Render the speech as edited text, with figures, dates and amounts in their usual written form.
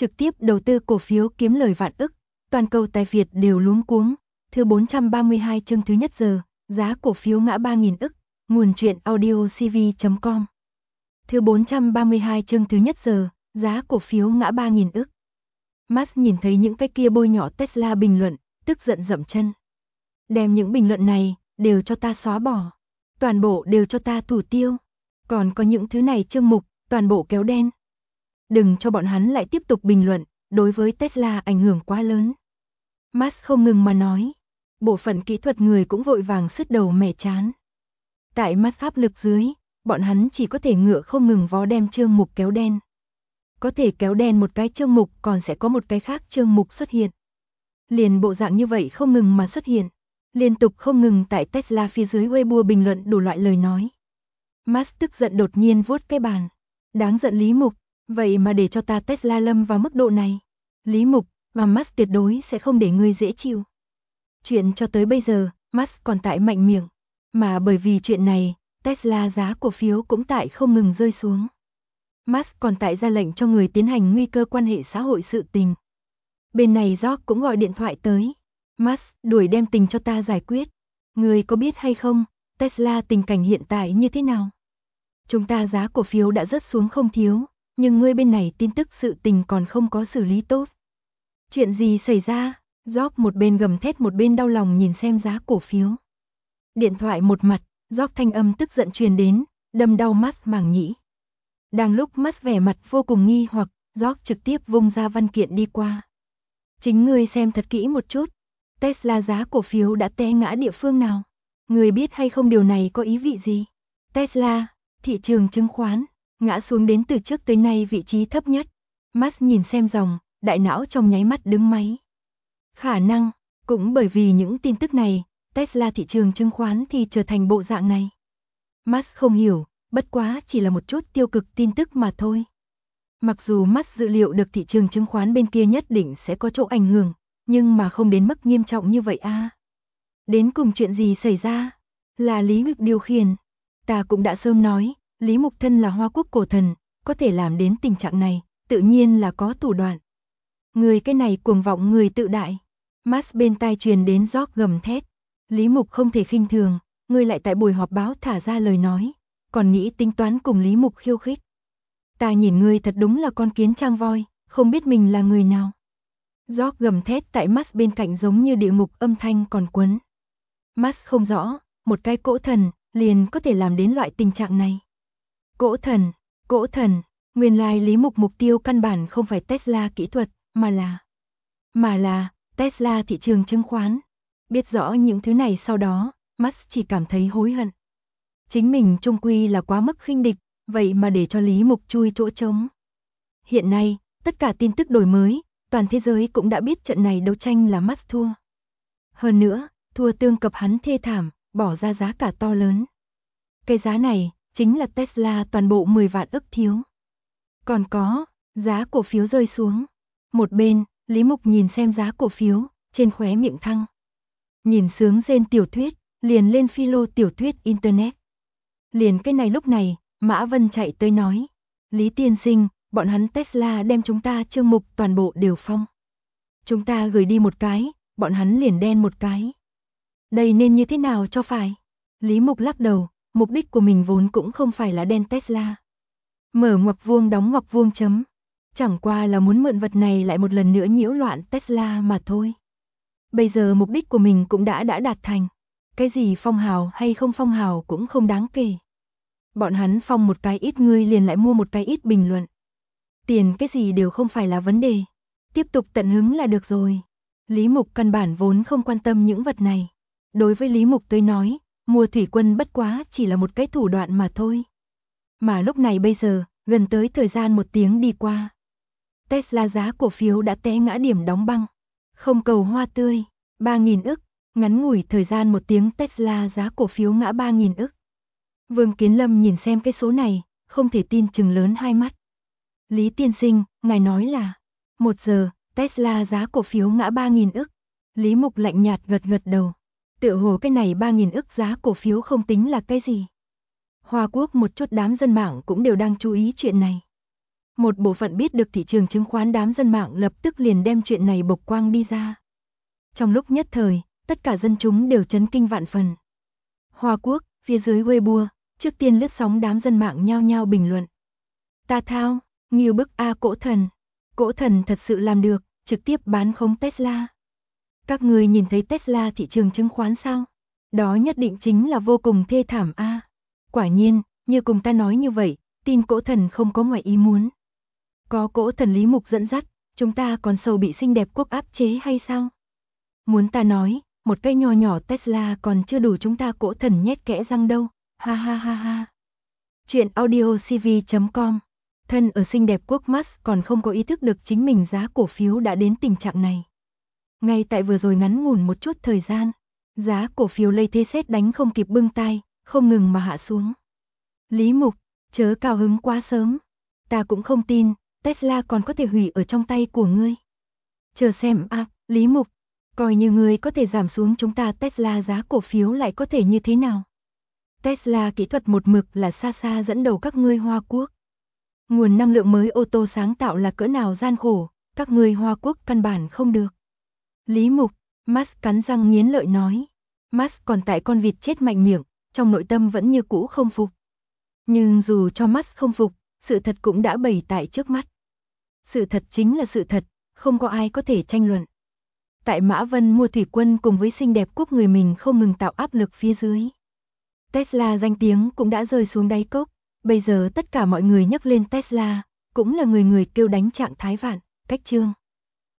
trực tiếp đầu tư cổ phiếu kiếm lời vạn ức, toàn cầu tài Việt đều luống cuống. Thứ 432 chương thứ nhất giờ, giá cổ phiếu ngã 3.000 ức, nguồn truyện audiocv.com. Thứ 432 chương thứ nhất giờ, giá cổ phiếu ngã 3.000 ức. Musk nhìn thấy những cái kia bôi nhọ Tesla bình luận, tức giận dậm chân. Đem những bình luận này, đều cho ta xóa bỏ. Toàn bộ đều cho ta thủ tiêu. Còn có những thứ này chương mục, toàn bộ kéo đen. Đừng cho bọn hắn lại tiếp tục bình luận, đối với Tesla ảnh hưởng quá lớn. Musk không ngừng mà nói. Bộ phận kỹ thuật người cũng vội vàng sứt đầu mẻ chán. Tại Musk áp lực dưới, bọn hắn chỉ có thể ngựa không ngừng vó đem chương mục kéo đen. Có thể kéo đen một cái chương mục còn sẽ có một cái khác chương mục xuất hiện. Liền bộ dạng như vậy không ngừng mà xuất hiện. Liên tục không ngừng tại Tesla phía dưới Weibo bình luận đủ loại lời nói. Musk tức giận đột nhiên vuốt cái bàn. Đáng giận Lý Mục, vậy mà để cho ta Tesla lâm vào mức độ này. Lý Mục, và Musk tuyệt đối sẽ không để ngươi dễ chịu. Chuyện cho tới bây giờ, Musk còn tại mạnh miệng. Mà bởi vì chuyện này, Tesla giá cổ phiếu cũng tại không ngừng rơi xuống. Musk còn tại ra lệnh cho người tiến hành nguy cơ quan hệ xã hội sự tình. Bên này George cũng gọi điện thoại tới. Musk, đuổi đem tình cho ta giải quyết. Người có biết hay không, Tesla tình cảnh hiện tại như thế nào? Chúng ta giá cổ phiếu đã rớt xuống không thiếu, nhưng ngươi bên này tin tức sự tình còn không có xử lý tốt. Chuyện gì xảy ra? George một bên gầm thét một bên đau lòng nhìn xem giá cổ phiếu. Điện thoại một mặt, George thanh âm tức giận truyền đến, đâm đau Musk màng nhĩ. Đang lúc Musk vẻ mặt vô cùng nghi hoặc, George trực tiếp vung ra văn kiện đi qua. Chính ngươi xem thật kỹ một chút. Tesla giá cổ phiếu đã té ngã địa phương nào? Người biết hay không điều này có ý vị gì? Tesla, thị trường chứng khoán, ngã xuống đến từ trước tới nay vị trí thấp nhất. Musk nhìn xem dòng, đại não trong nháy mắt đứng máy. Khả năng, cũng bởi vì những tin tức này, Tesla thị trường chứng khoán thì trở thành bộ dạng này. Musk không hiểu, bất quá chỉ là một chút tiêu cực tin tức mà thôi. Mặc dù Musk dự liệu được thị trường chứng khoán bên kia nhất định sẽ có chỗ ảnh hưởng, nhưng mà không đến mức nghiêm trọng như vậy a. Đến cùng chuyện gì xảy ra? Là Lý Mục điều khiển. Ta cũng đã sớm nói, Lý Mục thân là Hoa Quốc cổ thần, có thể làm đến tình trạng này, tự nhiên là có thủ đoạn. Người cái này cuồng vọng người tự đại. Musk bên tai truyền đến George gầm thét. Lý Mục không thể khinh thường, ngươi lại tại buổi họp báo thả ra lời nói, còn nghĩ tính toán cùng Lý Mục khiêu khích. Ta nhìn ngươi thật đúng là con kiến trang voi, không biết mình là người nào. George gầm thét tại Musk bên cạnh giống như địa ngục âm thanh còn quấn. Musk không rõ, một cái cỗ thần, liền có thể làm đến loại tình trạng này. Cỗ thần, nguyên lai Lý Mục mục tiêu căn bản không phải Tesla kỹ thuật, mà là Tesla thị trường chứng khoán. Biết rõ những thứ này sau đó, Musk chỉ cảm thấy hối hận. Chính mình chung quy là quá mức khinh địch, vậy mà để cho Lý Mục chui chỗ trống. Hiện nay, tất cả tin tức đổi mới, toàn thế giới cũng đã biết trận này đấu tranh là Musk thua. Hơn nữa, thua tương cập hắn thê thảm, bỏ ra giá cả to lớn. Cái giá này, chính là Tesla toàn bộ 10 vạn ức thiếu. Còn có, giá cổ phiếu rơi xuống. Một bên, Lý Mục nhìn xem giá cổ phiếu, trên khóe miệng thăng. Nhìn sướng rên tiểu thuyết, liền lên philo tiểu thuyết Internet. Liền cái này lúc này, Mã Vân chạy tới nói. Lý tiên sinh, bọn hắn Tesla đem chúng ta chương mục toàn bộ đều phong. Chúng ta gửi đi một cái, bọn hắn liền đen một cái. Đây nên như thế nào cho phải? Lý Mục lắc đầu, mục đích của mình vốn cũng không phải là đen Tesla. Mở ngoặc vuông đóng ngoặc vuông chấm. Chẳng qua là muốn mượn vật này lại một lần nữa nhiễu loạn Tesla mà thôi. Bây giờ mục đích của mình cũng đã đạt thành. Cái gì phong hào hay không phong hào cũng không đáng kể. Bọn hắn phong một cái ít ngươi liền lại mua một cái ít bình luận. Tiền cái gì đều không phải là vấn đề. Tiếp tục tận hứng là được rồi. Lý Mục căn bản vốn không quan tâm những vật này. Đối với Lý Mục tới nói, mua thủy quân bất quá chỉ là một cái thủ đoạn mà thôi. Mà lúc này bây giờ, gần tới thời gian 1 tiếng đi qua. Tesla giá cổ phiếu đã té ngã điểm đóng băng. Không cầu hoa tươi, 3.000 ức. Ngắn ngủi thời gian 1 tiếng Tesla giá cổ phiếu ngã 3.000 ức. Vương Kiến Lâm nhìn xem cái số này, không thể tin trừng lớn hai mắt. Lý tiên sinh, ngài nói là 1 giờ, Tesla giá cổ phiếu ngã 3.000 ức. Lý Mục lạnh nhạt gật đầu. Tựa hồ cái này 3.000 ức giá cổ phiếu không tính là cái gì. Hoa Quốc một chút đám dân mạng cũng đều đang chú ý chuyện này. Một bộ phận biết được thị trường chứng khoán đám dân mạng lập tức liền đem chuyện này bộc quang đi ra. Trong lúc nhất thời, tất cả dân chúng đều chấn kinh vạn phần. Hoa Quốc, phía dưới Weibo, trước tiên lướt sóng đám dân mạng nhao nhao bình luận. Ta thao, nghiêu bức a cỗ thần. Cỗ thần thật sự làm được, trực tiếp bán khống Tesla. Các người nhìn thấy Tesla thị trường chứng khoán sao? Đó nhất định chính là vô cùng thê thảm a. Quả nhiên, như cùng ta nói như vậy, tin cỗ thần không có ngoài ý muốn. Có cỗ thần Lý Mục dẫn dắt, chúng ta còn sầu bị xinh đẹp quốc áp chế hay sao? Muốn ta nói, một cây nho nhỏ Tesla còn chưa đủ chúng ta cỗ thần nhét kẽ răng đâu, ha ha ha ha. Chuyện audiocv.com. Thân ở xinh đẹp quốc Musk còn không có ý thức được chính mình giá cổ phiếu đã đến tình trạng này. Ngay tại vừa rồi ngắn ngủn một chút thời gian, giá cổ phiếu lây thế sét đánh không kịp bưng tay, không ngừng mà hạ xuống. Lý Mục, chớ cao hứng quá sớm. Ta cũng không tin, Tesla còn có thể hủy ở trong tay của ngươi. Chờ xem a, Lý Mục, coi như ngươi có thể giảm xuống chúng ta Tesla giá cổ phiếu lại có thể như thế nào? Tesla kỹ thuật một mực là xa xa dẫn đầu các ngươi Hoa Quốc. Nguồn năng lượng mới ô tô sáng tạo là cỡ nào gian khổ, các ngươi Hoa Quốc căn bản không được. Lý Mục, Musk cắn răng nghiến lợi nói. Musk còn tại con vịt chết mạnh miệng, trong nội tâm vẫn như cũ không phục. Nhưng dù cho Musk không phục, sự thật cũng đã bày tại trước mắt. Sự thật chính là sự thật, không có ai có thể tranh luận. Tại Mã Vân mua thủy quân cùng với xinh đẹp quốc người mình không ngừng tạo áp lực phía dưới. Tesla danh tiếng cũng đã rơi xuống đáy cốc, bây giờ tất cả mọi người nhắc lên Tesla, cũng là người người kêu đánh trạng thái vạn, cách chương.